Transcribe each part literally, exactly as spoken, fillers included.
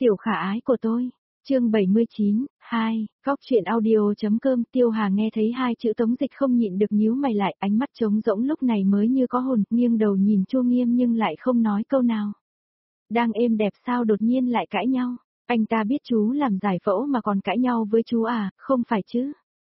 Tiểu khả ái của tôi, chương bảy mươi chín, hai, góc chuyện audio.com. Tiêu Hà nghe thấy hai chữ Tống Dịch không nhịn được nhíu mày lại, ánh mắt trống rỗng lúc này mới như có hồn, nghiêng đầu nhìn Chu Nghiêm nhưng lại không nói câu nào. Đang êm đẹp sao đột nhiên lại cãi nhau, anh ta biết chú làm giải phẫu mà còn cãi nhau với chú à, không phải chứ?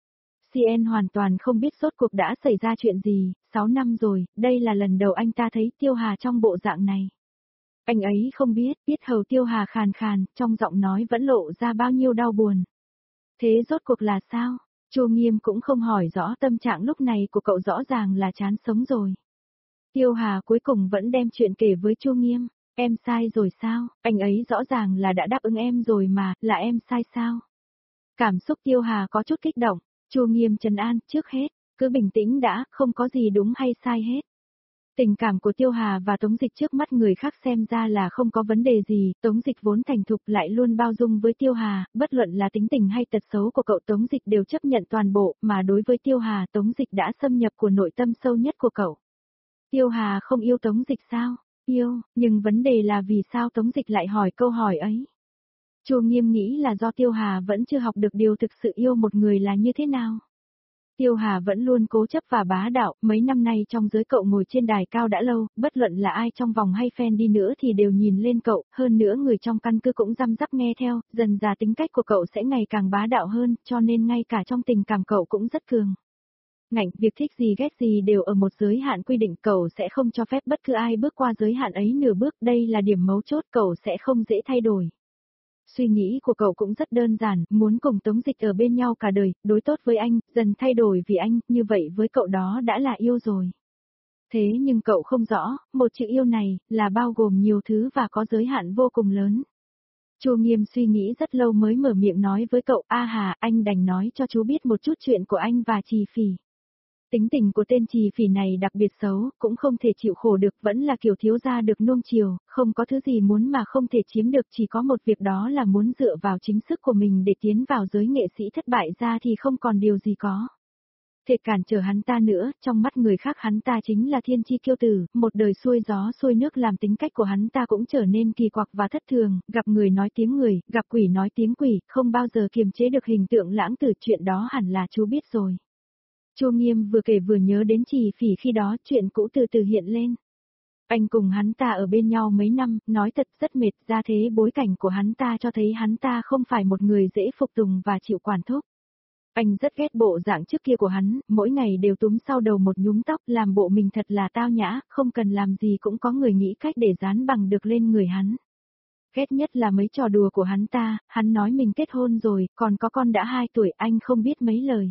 xê en hoàn toàn không biết rốt cuộc đã xảy ra chuyện gì, sáu năm rồi, đây là lần đầu anh ta thấy Tiêu Hà trong bộ dạng này. Anh ấy không biết, biết hầu Tiêu Hà khàn khàn, trong giọng nói vẫn lộ ra bao nhiêu đau buồn. Thế rốt cuộc là sao? Chu Nghiêm cũng không hỏi rõ tâm trạng lúc này của cậu, rõ ràng là chán sống rồi. Tiêu Hà cuối cùng vẫn đem chuyện kể với Chu Nghiêm. Em sai rồi sao? Anh ấy rõ ràng là đã đáp ứng em rồi mà, là em sai sao? Cảm xúc Tiêu Hà có chút kích động. Chu Nghiêm trấn an, trước hết, cứ bình tĩnh đã, không có gì đúng hay sai hết. Tình cảm của Tiêu Hà và Tống Dịch trước mắt người khác xem ra là không có vấn đề gì, Tống Dịch vốn thành thục lại luôn bao dung với Tiêu Hà, bất luận là tính tình hay tật xấu của cậu Tống Dịch đều chấp nhận toàn bộ, mà đối với Tiêu Hà Tống Dịch đã xâm nhập của nội tâm sâu nhất của cậu. Tiêu Hà không yêu Tống Dịch sao? Yêu, nhưng vấn đề là vì sao Tống Dịch lại hỏi câu hỏi ấy? Chu Nghiêm nghĩ là do Tiêu Hà vẫn chưa học được điều thực sự yêu một người là như thế nào. Tiêu Hà vẫn luôn cố chấp và bá đạo, mấy năm nay trong giới cậu ngồi trên đài cao đã lâu, bất luận là ai trong vòng hay fan đi nữa thì đều nhìn lên cậu, hơn nữa người trong căn cứ cũng răm rắp nghe theo, dần dà tính cách của cậu sẽ ngày càng bá đạo hơn, cho nên ngay cả trong tình cảm cậu cũng rất cường. Ngạnh, việc thích gì ghét gì đều ở một giới hạn quy định, cậu sẽ không cho phép bất cứ ai bước qua giới hạn ấy nửa bước, đây là điểm mấu chốt, cậu sẽ không dễ thay đổi. Suy nghĩ của cậu cũng rất đơn giản, muốn cùng Tống Dịch ở bên nhau cả đời, đối tốt với anh, dần thay đổi vì anh, như vậy với cậu đó đã là yêu rồi. Thế nhưng cậu không rõ, một chữ yêu này, là bao gồm nhiều thứ và có giới hạn vô cùng lớn. Chu Nghiêm suy nghĩ rất lâu mới mở miệng nói với cậu, a hà, anh đành nói cho chú biết một chút chuyện của anh và Trì Phỉ. Tính tình của tên Trì Phỉ này đặc biệt xấu, cũng không thể chịu khổ được, vẫn là kiểu thiếu gia được nuông chiều, không có thứ gì muốn mà không thể chiếm được, chỉ có một việc đó là muốn dựa vào chính sức của mình để tiến vào giới nghệ sĩ, thất bại ra thì không còn điều gì có thể cản trở hắn ta nữa, trong mắt người khác hắn ta chính là thiên chi kiêu tử, một đời xuôi gió xuôi nước làm tính cách của hắn ta cũng trở nên kỳ quặc và thất thường, gặp người nói tiếng người, gặp quỷ nói tiếng quỷ, không bao giờ kiềm chế được hình tượng lãng tử, chuyện đó hẳn là chú biết rồi. Chu Nghiêm vừa kể vừa nhớ đến Trì Phỉ khi đó, chuyện cũ từ từ hiện lên. Anh cùng hắn ta ở bên nhau mấy năm, nói thật rất mệt, ra thế bối cảnh của hắn ta cho thấy hắn ta không phải một người dễ phục tùng và chịu quản thúc. Anh rất ghét bộ dạng trước kia của hắn, mỗi ngày đều túm sau đầu một nhúm tóc, làm bộ mình thật là tao nhã, không cần làm gì cũng có người nghĩ cách để dán bằng được lên người hắn. Ghét nhất là mấy trò đùa của hắn ta, hắn nói mình kết hôn rồi, còn có con đã hai tuổi, anh không biết mấy lời.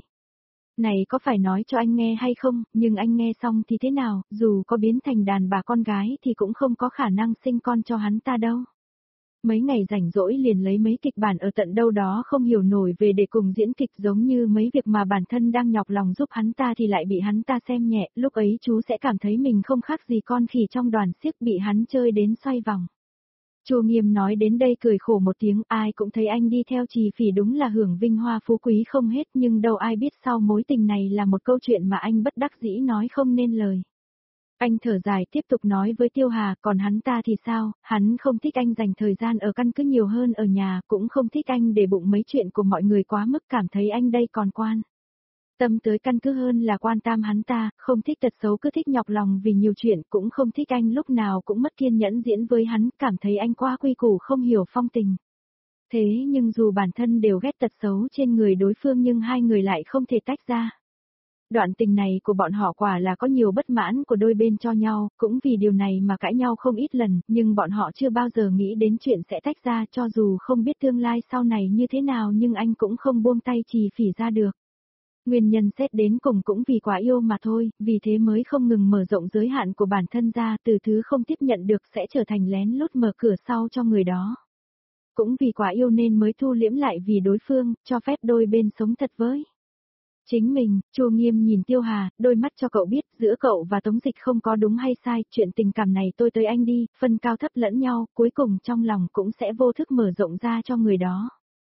Này có phải nói cho anh nghe hay không, nhưng anh nghe xong thì thế nào, dù có biến thành đàn bà con gái thì cũng không có khả năng sinh con cho hắn ta đâu. Mấy ngày rảnh rỗi liền lấy mấy kịch bản ở tận đâu đó không hiểu nổi về để cùng diễn kịch, giống như mấy việc mà bản thân đang nhọc lòng giúp hắn ta thì lại bị hắn ta xem nhẹ, lúc ấy chú sẽ cảm thấy mình không khác gì con khỉ trong đoàn xiếc bị hắn chơi đến xoay vòng. Chu Nghiêm nói đến đây cười khổ một tiếng, ai cũng thấy anh đi theo Trì Phỉ đúng là hưởng vinh hoa phú quý không hết, nhưng đâu ai biết sau mối tình này là một câu chuyện mà anh bất đắc dĩ nói không nên lời. Anh thở dài tiếp tục nói với Tiêu Hà, còn hắn ta thì sao, hắn không thích anh dành thời gian ở căn cứ nhiều hơn ở nhà, cũng không thích anh để bụng mấy chuyện của mọi người quá mức, cảm thấy anh đây còn quan tâm tới căn cứ hơn là quan tâm hắn ta, không thích tật xấu, cứ thích nhọc lòng vì nhiều chuyện, cũng không thích anh lúc nào cũng mất kiên nhẫn diễn với hắn, cảm thấy anh quá quy củ không hiểu phong tình. Thế nhưng dù bản thân đều ghét tật xấu trên người đối phương nhưng hai người lại không thể tách ra. Đoạn tình này của bọn họ quả là có nhiều bất mãn của đôi bên cho nhau, cũng vì điều này mà cãi nhau không ít lần, nhưng bọn họ chưa bao giờ nghĩ đến chuyện sẽ tách ra, cho dù không biết tương lai sau này như thế nào nhưng anh cũng không buông tay Trì Phỉ ra được. Nguyên nhân xét đến cùng cũng vì quá yêu mà thôi, vì thế mới không ngừng mở rộng giới hạn của bản thân ra, từ thứ không tiếp nhận được sẽ trở thành lén lút mở cửa sau cho người đó. Cũng vì quá yêu nên mới thu liễm lại vì đối phương, cho phép đôi bên sống thật với chính mình. Chu Nghiêm nhìn Tiêu Hà, đôi mắt cho cậu biết, giữa cậu và Tống Dịch không có đúng hay sai, chuyện tình cảm này tôi tới anh đi, phân cao thấp lẫn nhau, cuối cùng trong lòng cũng sẽ vô thức mở rộng ra cho người đó.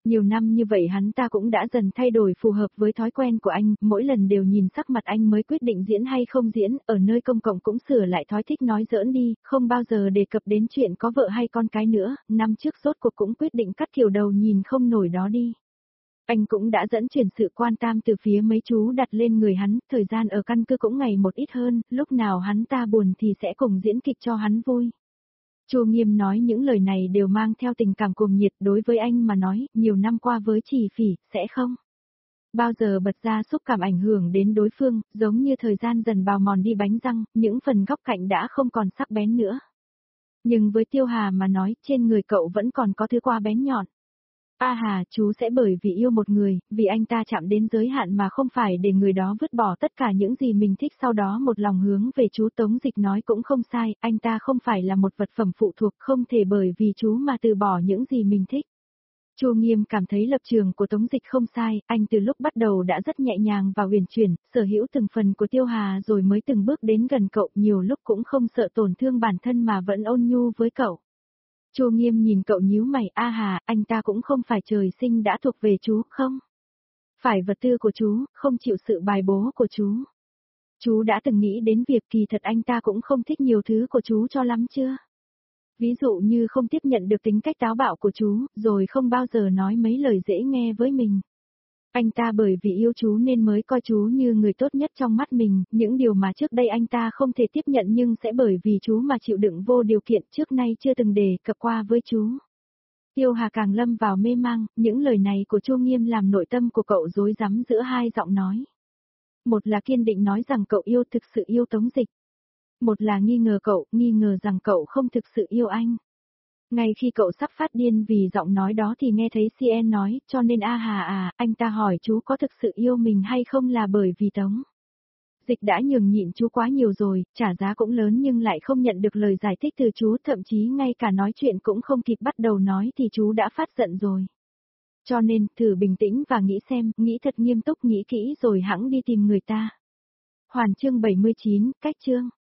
Nhiều năm như vậy hắn ta cũng đã dần thay đổi phù hợp với thói quen của anh, mỗi lần đều nhìn sắc mặt anh mới quyết định diễn hay không diễn, ở nơi công cộng cũng sửa lại thói thích nói giỡn đi, không bao giờ đề cập đến chuyện có vợ hay con cái nữa, năm trước rốt cuộc cũng quyết định cắt kiểu đầu nhìn không nổi đó đi. Anh cũng đã dẫn chuyển sự quan tâm từ phía mấy chú đặt lên người hắn, thời gian ở căn cứ cũng ngày một ít hơn, lúc nào hắn ta buồn thì sẽ cùng diễn kịch cho hắn vui. Chu Nghiêm nói những lời này đều mang theo tình cảm cuồng nhiệt, đối với anh mà nói, nhiều năm qua với Chỉ Phỉ, sẽ không bao giờ bật ra xúc cảm ảnh hưởng đến đối phương, giống như thời gian dần bào mòn đi bánh răng, những phần góc cạnh đã không còn sắc bén nữa. Nhưng với Tiêu Hà mà nói, trên người cậu vẫn còn có thứ qua bén nhọn. A Hà, chú sẽ bởi vì yêu một người, vì anh ta chạm đến giới hạn mà không phải để người đó vứt bỏ tất cả những gì mình thích, sau đó một lòng hướng về chú. Tống Dịch nói cũng không sai, anh ta không phải là một vật phẩm phụ thuộc, không thể bởi vì chú mà từ bỏ những gì mình thích. Chu Nghiêm cảm thấy lập trường của Tống Dịch không sai, anh từ lúc bắt đầu đã rất nhẹ nhàng và huyền chuyển, sở hữu từng phần của Tiêu Hà rồi mới từng bước đến gần cậu, nhiều lúc cũng không sợ tổn thương bản thân mà vẫn ôn nhu với cậu. Chu Nghiêm nhìn cậu nhíu mày, A Hà, anh ta cũng không phải trời sinh đã thuộc về chú, không? Phải vật tư của chú, không chịu sự bài bố của chú. Chú đã từng nghĩ đến việc kỳ thật anh ta cũng không thích nhiều thứ của chú cho lắm chưa? Ví dụ như không tiếp nhận được tính cách táo bạo của chú, rồi không bao giờ nói mấy lời dễ nghe với mình. Anh ta bởi vì yêu chú nên mới coi chú như người tốt nhất trong mắt mình, những điều mà trước đây anh ta không thể tiếp nhận nhưng sẽ bởi vì chú mà chịu đựng vô điều kiện trước nay chưa từng đề cập qua với chú. Tiêu Hà càng lâm vào mê mang, những lời này của Chu Nghiêm làm nội tâm của cậu rối rắm giữa hai giọng nói. Một là kiên định nói rằng cậu yêu thực sự yêu Tống Dịch. Một là nghi ngờ cậu, nghi ngờ rằng cậu không thực sự yêu anh. Ngay khi cậu sắp phát điên vì giọng nói đó thì nghe thấy xê en nói, cho nên A Hà à, anh ta hỏi chú có thực sự yêu mình hay không là bởi vì Tống Dịch đã nhường nhịn chú quá nhiều rồi, trả giá cũng lớn nhưng lại không nhận được lời giải thích từ chú, thậm chí ngay cả nói chuyện cũng không kịp bắt đầu nói thì chú đã phát giận rồi. Cho nên, thử bình tĩnh và nghĩ xem, nghĩ thật nghiêm túc nghĩ kỹ rồi hẵng đi tìm người ta. Hoàn chương bảy mươi chín, cách chương.